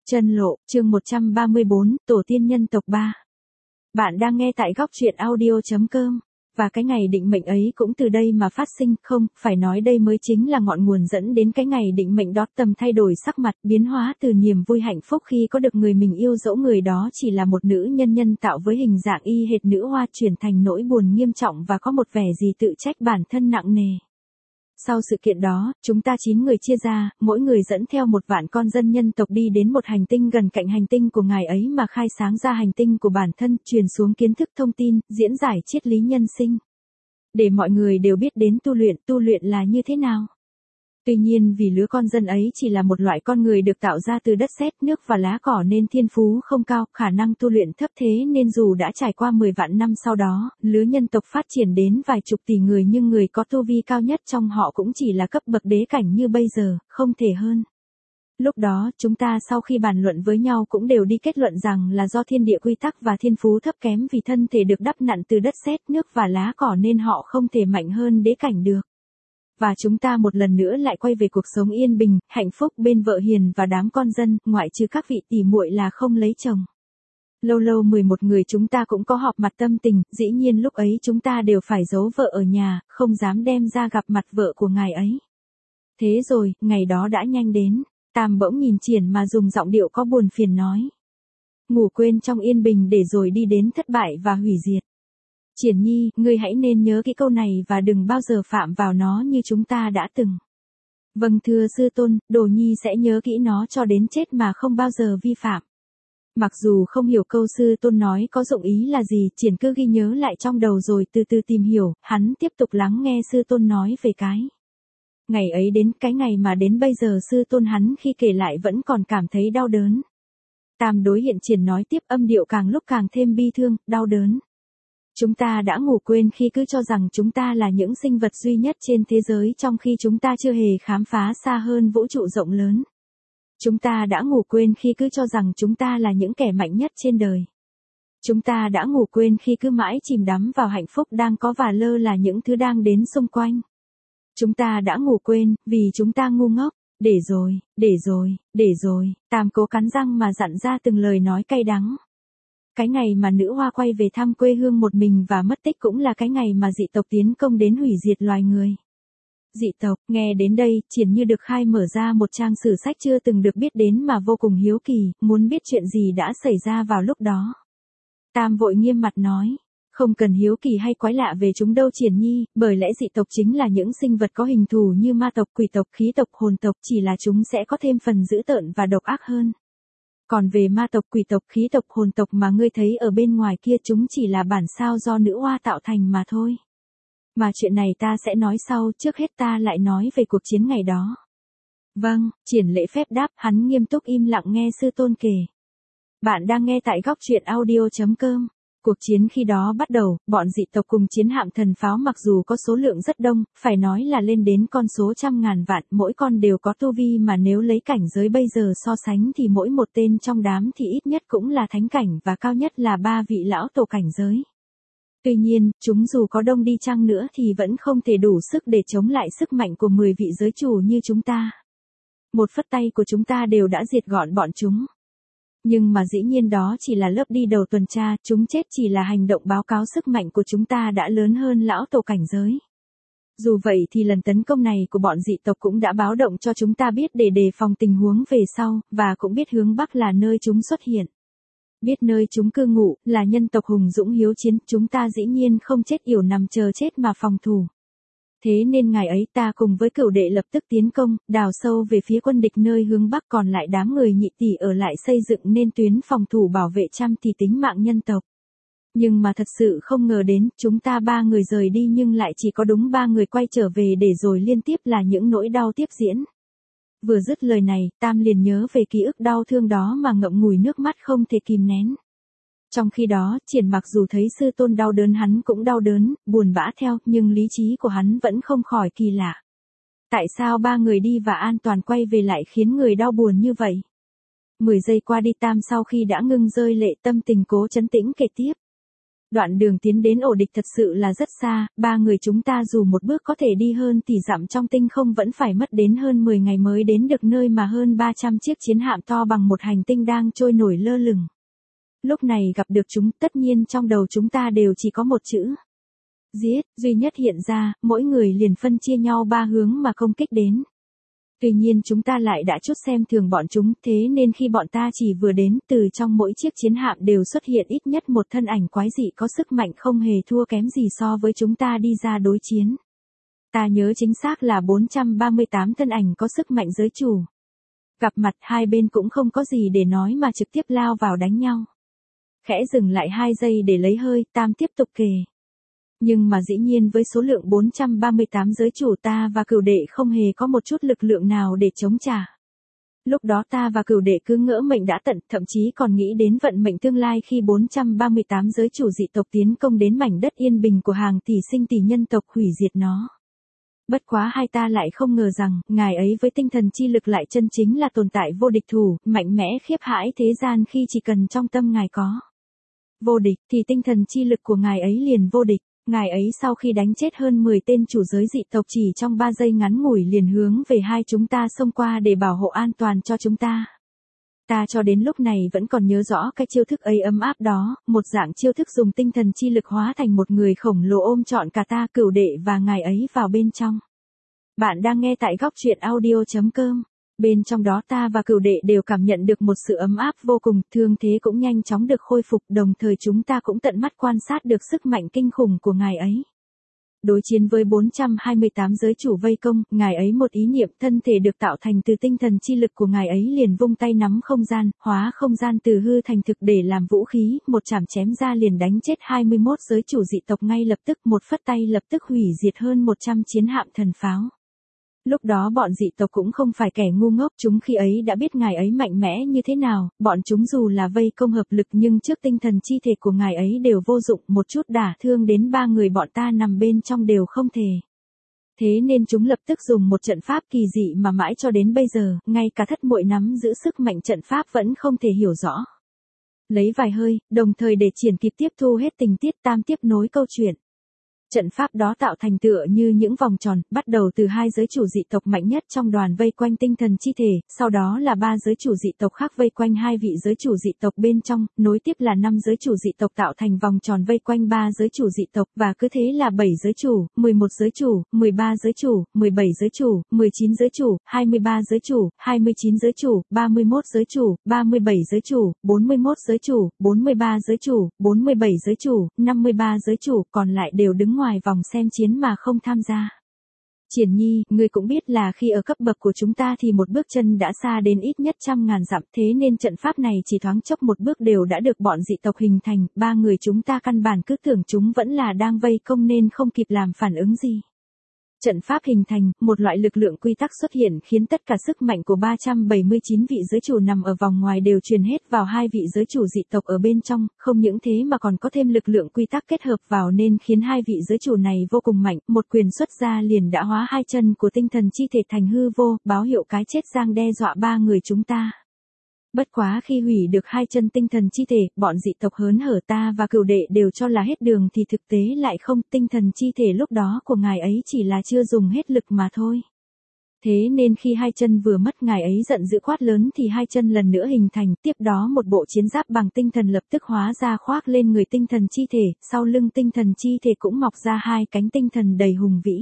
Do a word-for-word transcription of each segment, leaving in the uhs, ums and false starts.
Chân lộ, chương một trăm ba mươi bốn, Tổ tiên nhân tộc ba. Bạn đang nghe tại góc truyện audio.com. Và cái ngày định mệnh ấy cũng từ đây mà phát sinh, không, phải nói đây mới chính là ngọn nguồn dẫn đến cái ngày định mệnh đó. Tầm thay đổi sắc mặt, biến hóa từ niềm vui hạnh phúc khi có được người mình yêu, dẫu người đó chỉ là một nữ nhân nhân tạo với hình dạng y hệt nữ hoa, chuyển thành nỗi buồn nghiêm trọng và có một vẻ gì tự trách bản thân nặng nề. Sau sự kiện đó, chúng ta chín người chia ra, mỗi người dẫn theo một vạn con dân nhân tộc đi đến một hành tinh gần cạnh hành tinh của ngài ấy mà khai sáng ra hành tinh của bản thân, truyền xuống kiến thức thông tin, diễn giải triết lý nhân sinh. Để mọi người đều biết đến tu luyện, tu luyện là như thế nào. Tuy nhiên vì lứa con dân ấy chỉ là một loại con người được tạo ra từ đất sét, nước và lá cỏ nên thiên phú không cao, khả năng tu luyện thấp, thế nên dù đã trải qua mười vạn năm sau đó, lứa nhân tộc phát triển đến vài chục tỷ người nhưng người có tu vi cao nhất trong họ cũng chỉ là cấp bậc đế cảnh như bây giờ, không thể hơn. Lúc đó, chúng ta sau khi bàn luận với nhau cũng đều đi kết luận rằng là do thiên địa quy tắc và thiên phú thấp kém vì thân thể được đắp nặn từ đất sét, nước và lá cỏ nên họ không thể mạnh hơn đế cảnh được. Và chúng ta một lần nữa lại quay về cuộc sống yên bình, hạnh phúc bên vợ hiền và đám con dân, ngoại trừ các vị tỷ muội là không lấy chồng. Lâu lâu mười một người chúng ta cũng có họp mặt tâm tình, dĩ nhiên lúc ấy chúng ta đều phải giấu vợ ở nhà, không dám đem ra gặp mặt vợ của ngài ấy. Thế rồi, ngày đó đã nhanh đến, Tam bỗng nhìn Triển mà dùng giọng điệu có buồn phiền nói. Ngủ quên trong yên bình để rồi đi đến thất bại và hủy diệt. Triển Nhi, ngươi hãy nên nhớ kỹ câu này và đừng bao giờ phạm vào nó như chúng ta đã từng. Vâng thưa sư tôn, Đồ Nhi sẽ nhớ kỹ nó cho đến chết mà không bao giờ vi phạm. Mặc dù không hiểu câu sư tôn nói có dụng ý là gì, Triển cứ ghi nhớ lại trong đầu rồi từ từ tìm hiểu, hắn tiếp tục lắng nghe sư tôn nói về cái. Ngày ấy đến, cái ngày mà đến bây giờ sư tôn hắn khi kể lại vẫn còn cảm thấy đau đớn. Tam đối hiện Triển nói tiếp, âm điệu càng lúc càng thêm bi thương, đau đớn. Chúng ta đã ngủ quên khi cứ cho rằng chúng ta là những sinh vật duy nhất trên thế giới trong khi chúng ta chưa hề khám phá xa hơn vũ trụ rộng lớn. Chúng ta đã ngủ quên khi cứ cho rằng chúng ta là những kẻ mạnh nhất trên đời. Chúng ta đã ngủ quên khi cứ mãi chìm đắm vào hạnh phúc đang có và lơ là những thứ đang đến xung quanh. Chúng ta đã ngủ quên vì chúng ta ngu ngốc. Để rồi, để rồi, để rồi, Tam cố cắn răng mà dặn ra từng lời nói cay đắng. Cái ngày mà nữ hoa quay về thăm quê hương một mình và mất tích cũng là cái ngày mà dị tộc tiến công đến hủy diệt loài người. Dị tộc, nghe đến đây, Triển như được khai mở ra một trang sử sách chưa từng được biết đến mà vô cùng hiếu kỳ, muốn biết chuyện gì đã xảy ra vào lúc đó. Tam vội nghiêm mặt nói, không cần hiếu kỳ hay quái lạ về chúng đâu Triển Nhi, bởi lẽ dị tộc chính là những sinh vật có hình thù như ma tộc, quỷ tộc, khí tộc, hồn tộc, chỉ là chúng sẽ có thêm phần dữ tợn và độc ác hơn. Còn về ma tộc, quỷ tộc, khí tộc, hồn tộc mà ngươi thấy ở bên ngoài kia chúng chỉ là bản sao do nữ hoa tạo thành mà thôi. Mà chuyện này ta sẽ nói sau, trước hết ta lại nói về cuộc chiến ngày đó. Vâng, Triển lễ phép đáp, hắn nghiêm túc im lặng nghe sư tôn kể. Bạn đang nghe tại góc truyện audio.com. Cuộc chiến khi đó bắt đầu, bọn dị tộc cùng chiến hạm thần pháo mặc dù có số lượng rất đông, phải nói là lên đến con số trăm ngàn vạn, mỗi con đều có tu vi mà nếu lấy cảnh giới bây giờ so sánh thì mỗi một tên trong đám thì ít nhất cũng là thánh cảnh và cao nhất là ba vị lão tổ cảnh giới. Tuy nhiên, chúng dù có đông đi chăng nữa thì vẫn không thể đủ sức để chống lại sức mạnh của mười vị giới chủ như chúng ta. Một phất tay của chúng ta đều đã diệt gọn bọn chúng. Nhưng mà dĩ nhiên đó chỉ là lớp đi đầu tuần tra, chúng chết chỉ là hành động báo cáo sức mạnh của chúng ta đã lớn hơn lão tổ cảnh giới. Dù vậy thì lần tấn công này của bọn dị tộc cũng đã báo động cho chúng ta biết để đề phòng tình huống về sau, và cũng biết hướng Bắc là nơi chúng xuất hiện. Biết nơi chúng cư ngụ, là nhân tộc hùng dũng hiếu chiến, chúng ta dĩ nhiên không chết yểu nằm chờ chết mà phòng thủ. Thế nên ngày ấy ta cùng với cửu đệ lập tức tiến công, đào sâu về phía quân địch nơi hướng Bắc, còn lại đám người nhị tỷ ở lại xây dựng nên tuyến phòng thủ bảo vệ trăm thì tính mạng nhân tộc. Nhưng mà thật sự không ngờ đến, chúng ta ba người rời đi nhưng lại chỉ có đúng ba người quay trở về để rồi liên tiếp là những nỗi đau tiếp diễn. Vừa dứt lời này, Tam liền nhớ về ký ức đau thương đó mà ngậm ngùi nước mắt không thể kìm nén. Trong khi đó, Triển mặc dù thấy sư tôn đau đớn hắn cũng đau đớn, buồn bã theo, nhưng lý trí của hắn vẫn không khỏi kỳ lạ. Tại sao ba người đi và an toàn quay về lại khiến người đau buồn như vậy? Mười giây qua đi, Tam sau khi đã ngưng rơi lệ tâm tình cố trấn tĩnh kể tiếp. Đoạn đường tiến đến ổ địch thật sự là rất xa, ba người chúng ta dù một bước có thể đi hơn tỷ dặm trong tinh không vẫn phải mất đến hơn mười ngày mới đến được nơi mà hơn ba trăm chiếc chiến hạm to bằng một hành tinh đang trôi nổi lơ lửng. Lúc này gặp được chúng, tất nhiên trong đầu chúng ta đều chỉ có một chữ. Giết, duy nhất hiện ra, mỗi người liền phân chia nhau ba hướng mà công kích đến. Tuy nhiên chúng ta lại đã chút xem thường bọn chúng, thế nên khi bọn ta chỉ vừa đến, từ trong mỗi chiếc chiến hạm đều xuất hiện ít nhất một thân ảnh quái dị có sức mạnh không hề thua kém gì so với chúng ta đi ra đối chiến. Ta nhớ chính xác là bốn trăm ba mươi tám thân ảnh có sức mạnh giới chủ. Gặp mặt hai bên cũng không có gì để nói mà trực tiếp lao vào đánh nhau. Khẽ dừng lại hai giây để lấy hơi, Tam tiếp tục kể. Nhưng mà dĩ nhiên với số lượng bốn trăm ba mươi tám giới chủ ta và cửu đệ không hề có một chút lực lượng nào để chống trả. Lúc đó ta và cửu đệ cứ ngỡ mệnh đã tận, thậm chí còn nghĩ đến vận mệnh tương lai khi bốn trăm ba mươi tám giới chủ dị tộc tiến công đến mảnh đất yên bình của hàng tỷ sinh tỷ nhân tộc hủy diệt nó. Bất quá hai ta lại không ngờ rằng, ngài ấy với tinh thần chi lực lại chân chính là tồn tại vô địch thủ, mạnh mẽ khiếp hãi thế gian khi chỉ cần trong tâm ngài có vô địch thì tinh thần chi lực của ngài ấy liền vô địch. Ngài ấy sau khi đánh chết hơn mười tên chủ giới dị tộc chỉ trong ba giây ngắn ngủi liền hướng về hai chúng ta xông qua để bảo hộ an toàn cho chúng ta. Ta cho đến lúc này vẫn còn nhớ rõ cái chiêu thức ấy ấm áp đó, một dạng chiêu thức dùng tinh thần chi lực hóa thành một người khổng lồ ôm trọn cả ta, cửu đệ và ngài ấy vào bên trong. Bạn đang nghe tại góc truyện audio chấm com. Bên trong đó ta và cửu đệ đều cảm nhận được một sự ấm áp vô cùng, thương thế cũng nhanh chóng được khôi phục, đồng thời chúng ta cũng tận mắt quan sát được sức mạnh kinh khủng của ngài ấy. Đối chiến với bốn trăm hai mươi tám giới chủ vây công, ngài ấy một ý niệm thân thể được tạo thành từ tinh thần chi lực của ngài ấy liền vung tay nắm không gian, hóa không gian từ hư thành thực để làm vũ khí, một chảm chém ra liền đánh chết hai mươi mốt giới chủ dị tộc ngay lập tức, một phất tay lập tức hủy diệt hơn một trăm chiến hạm thần pháo. Lúc đó bọn dị tộc cũng không phải kẻ ngu ngốc, chúng khi ấy đã biết ngài ấy mạnh mẽ như thế nào, bọn chúng dù là vây công hợp lực nhưng trước tinh thần chi thể của ngài ấy đều vô dụng, một chút đả thương đến ba người bọn ta nằm bên trong đều không thể. Thế nên chúng lập tức dùng một trận pháp kỳ dị mà mãi cho đến bây giờ, ngay cả thất muội nắm giữ sức mạnh trận pháp vẫn không thể hiểu rõ. Lấy vài hơi, đồng thời để triển kịp tiếp thu hết tình tiết, Tam tiếp nối câu chuyện. Trận pháp đó tạo thành tựa như những vòng tròn, bắt đầu từ hai giới chủ dị tộc mạnh nhất trong đoàn vây quanh tinh thần chi thể, sau đó là ba giới chủ dị tộc khác vây quanh hai vị giới chủ dị tộc bên trong, nối tiếp là năm giới chủ dị tộc tạo thành vòng tròn vây quanh ba giới chủ dị tộc, và cứ thế là bảy giới chủ, mười một giới chủ, mười ba giới chủ, mười bảy giới chủ, mười chín giới chủ, hai mươi ba giới chủ, hai mươi chín giới chủ, ba mươi mốt giới chủ, ba mươi bảy giới chủ, bốn mươi mốt giới chủ, bốn mươi ba giới chủ, bốn mươi bảy giới chủ, năm mươi ba giới chủ, còn lại đều đứng ngoài vòng xem chiến mà không tham gia. Triển Nhi, ngươi cũng biết là khi ở cấp bậc của chúng ta thì một bước chân đã xa đến ít nhất trăm ngàn dặm, thế nên trận pháp này chỉ thoáng chốc một bước đều đã được bọn dị tộc hình thành, ba người chúng ta căn bản cứ tưởng chúng vẫn là đang vây công nên không kịp làm phản ứng gì. Trận pháp hình thành, một loại lực lượng quy tắc xuất hiện khiến tất cả sức mạnh của ba trăm bảy mươi chín vị giới chủ nằm ở vòng ngoài đều truyền hết vào hai vị giới chủ dị tộc ở bên trong, không những thế mà còn có thêm lực lượng quy tắc kết hợp vào nên khiến hai vị giới chủ này vô cùng mạnh, một quyền xuất ra liền đã hóa hai chân của tinh thần chi thể thành hư vô, báo hiệu cái chết giang đe dọa ba người chúng ta. Bất quá khi hủy được hai chân tinh thần chi thể, bọn dị tộc hớn hở, ta và cửu đệ đều cho là hết đường thì thực tế lại không, tinh thần chi thể lúc đó của ngài ấy chỉ là chưa dùng hết lực mà thôi. Thế nên khi hai chân vừa mất, ngài ấy giận dữ quát lớn thì hai chân lần nữa hình thành, tiếp đó một bộ chiến giáp bằng tinh thần lập tức hóa ra khoác lên người tinh thần chi thể, sau lưng tinh thần chi thể cũng mọc ra hai cánh tinh thần đầy hùng vĩ.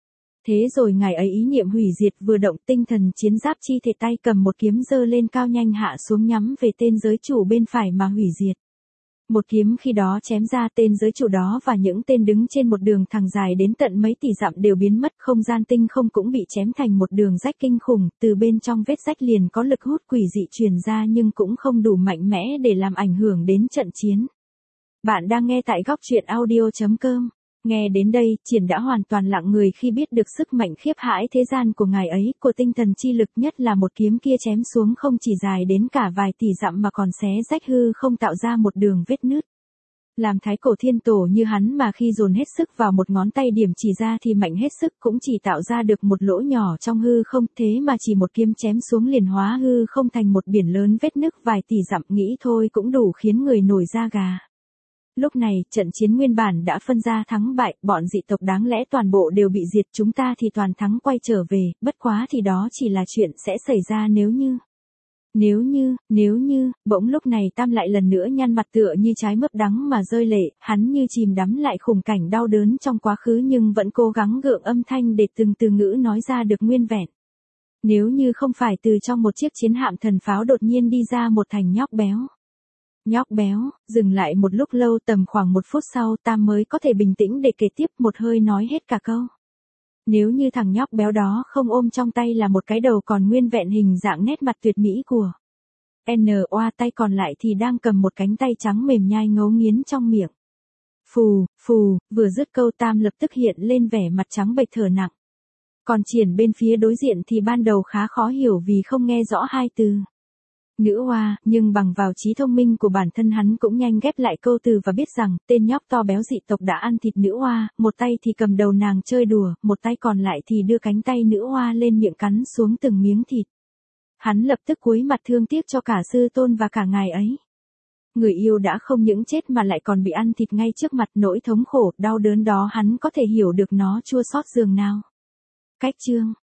Thế rồi ngài ấy ý niệm hủy diệt vừa động, tinh thần chiến giáp chi thể tay cầm một kiếm giơ lên cao nhanh hạ xuống nhắm về tên giới chủ bên phải mà hủy diệt. Một kiếm khi đó chém ra, tên giới chủ đó và những tên đứng trên một đường thẳng dài đến tận mấy tỷ dặm đều biến mất, không gian tinh không cũng bị chém thành một đường rách kinh khủng, từ bên trong vết rách liền có lực hút quỷ dị truyền ra nhưng cũng không đủ mạnh mẽ để làm ảnh hưởng đến trận chiến. Bạn đang nghe tại góc truyện audio chấm com. Nghe đến đây, Triển đã hoàn toàn lặng người khi biết được sức mạnh khiếp hãi thế gian của ngài ấy, của tinh thần chi lực, nhất là một kiếm kia chém xuống không chỉ dài đến cả vài tỷ dặm mà còn xé rách hư không tạo ra một đường vết nứt. Làm thái cổ thiên tổ như hắn mà khi dồn hết sức vào một ngón tay điểm chỉ ra thì mạnh hết sức cũng chỉ tạo ra được một lỗ nhỏ trong hư không, thế mà chỉ một kiếm chém xuống liền hóa hư không thành một biển lớn vết nứt vài tỷ dặm, nghĩ thôi cũng đủ khiến người nổi da gà. Lúc này, trận chiến nguyên bản đã phân ra thắng bại, bọn dị tộc đáng lẽ toàn bộ đều bị diệt, chúng ta thì toàn thắng quay trở về, bất quá thì đó chỉ là chuyện sẽ xảy ra nếu như. Nếu như, nếu như, bỗng lúc này Tam lại lần nữa nhăn mặt tựa như trái mướp đắng mà rơi lệ, hắn như chìm đắm lại khủng cảnh đau đớn trong quá khứ nhưng vẫn cố gắng gượng âm thanh để từng từ ngữ nói ra được nguyên vẹn. Nếu như không phải từ trong một chiếc chiến hạm thần pháo đột nhiên đi ra một thành nhóc béo. Nhóc béo, dừng lại một lúc lâu tầm khoảng một phút sau Tam mới có thể bình tĩnh để kể tiếp một hơi nói hết cả câu. Nếu như thằng nhóc béo đó không ôm trong tay là một cái đầu còn nguyên vẹn hình dạng nét mặt tuyệt mỹ của N O A, tay còn lại thì đang cầm một cánh tay trắng mềm nhai ngấu nghiến trong miệng. Phù, phù, vừa dứt câu Tam lập tức hiện lên vẻ mặt trắng bệch thở nặng. Còn Triển bên phía đối diện thì ban đầu khá khó hiểu vì không nghe rõ hai từ nữ oa, nhưng bằng vào trí thông minh của bản thân hắn cũng nhanh ghép lại câu từ và biết rằng tên nhóc to béo dị tộc đã ăn thịt nữ oa, một tay thì cầm đầu nàng chơi đùa, một tay còn lại thì đưa cánh tay nữ oa lên miệng cắn xuống từng miếng thịt. Hắn lập tức cúi mặt thương tiếc cho cả sư tôn và cả ngài ấy. Người yêu đã không những chết mà lại còn bị ăn thịt ngay trước mặt, nỗi thống khổ, đau đớn đó hắn có thể hiểu được nó chua xót dường nào. Cách chương